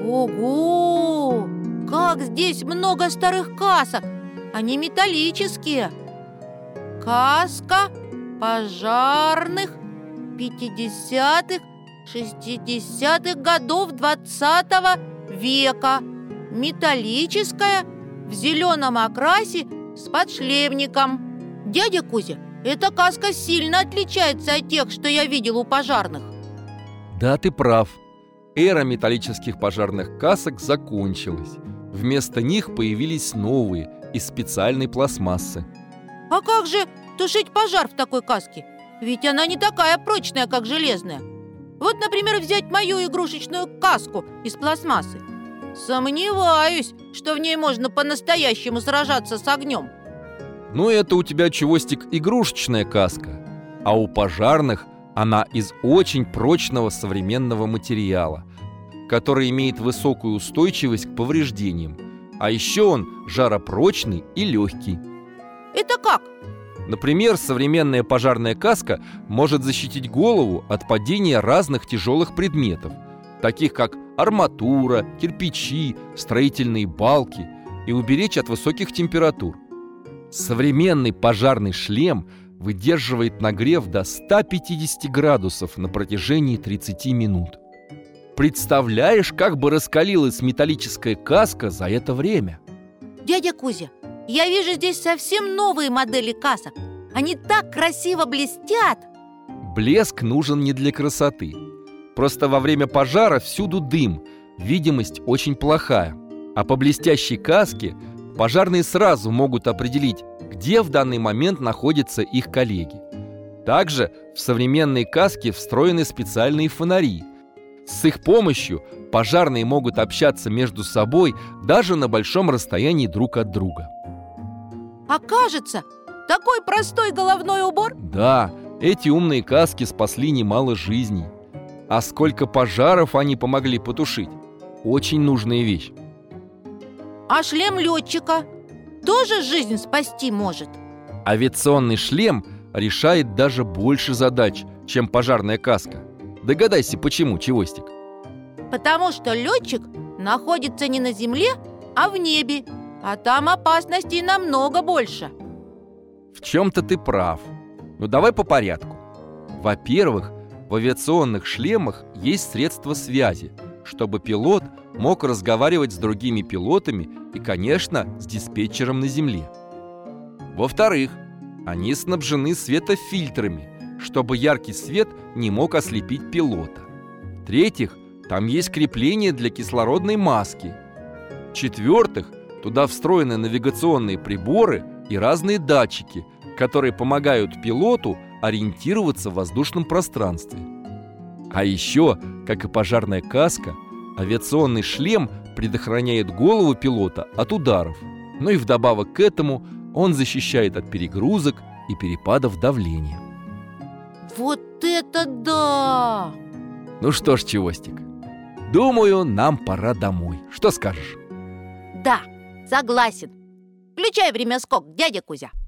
Ого! Как здесь много старых касок! Они металлические. Каска пожарных 50-х, 60-х годов 20 века. Металлическая, в зеленом окрасе, с подшлемником. Дядя Кузя, эта каска сильно отличается от тех, что я видел у пожарных. Да, ты прав. Эра металлических пожарных касок закончилась. Вместо них появились новые, из специальной пластмассы. А как же тушить пожар в такой каске? Ведь она не такая прочная, как железная. Вот, например, взять мою игрушечную каску из пластмассы. Сомневаюсь, что в ней можно по-настоящему сражаться с огнем. Ну, это у тебя, Чевостик, игрушечная каска. А у пожарных она из очень прочного современного материала, который имеет высокую устойчивость к повреждениям. А еще он жаропрочный и легкий. Это как? Например, современная пожарная каска может защитить голову от падения разных тяжелых предметов, таких как арматура, кирпичи, строительные балки, и уберечь от высоких температур. Современный пожарный шлем выдерживает нагрев до 150 градусов на протяжении 30 минут. Представляешь, как бы раскалилась металлическая каска за это время? Дядя Кузя, я вижу здесь совсем новые модели касок. Они так красиво блестят. Блеск нужен не для красоты. Просто во время пожара всюду дым, видимость очень плохая. А по блестящей каске пожарные сразу могут определить, где в данный момент находятся их коллеги. Также в современные каски встроены специальные фонари. С их помощью пожарные могут общаться между собой даже на большом расстоянии друг от друга. А кажется, такой простой головной убор. Да, эти умные каски спасли немало жизней. А сколько пожаров они помогли потушить. Очень нужная вещь. А шлем летчика тоже жизнь спасти может? Авиационный шлем решает даже больше задач, чем пожарная каска. Догадайся, почему, Чевостик? Потому что летчик находится не на земле, а в небе. А там опасностей намного больше. В чем-то ты прав. Но давай по порядку. Во-первых, в авиационных шлемах есть средства связи, чтобы пилот мог разговаривать с другими пилотами и, конечно, с диспетчером на земле. Во-вторых, они снабжены светофильтрами, чтобы яркий свет не мог ослепить пилота. В-третьих, там есть крепление для кислородной маски. В-четвертых, туда встроены навигационные приборы и разные датчики, которые помогают пилоту ориентироваться в воздушном пространстве. А еще, как и пожарная каска, авиационный шлем предохраняет голову пилота от ударов. Ну и вдобавок к этому он защищает от перегрузок и перепадов давления. Вот это да! Ну что ж, Чевостик, думаю, нам пора домой. Что скажешь? Да, согласен. Включай время скок, дядя Кузя.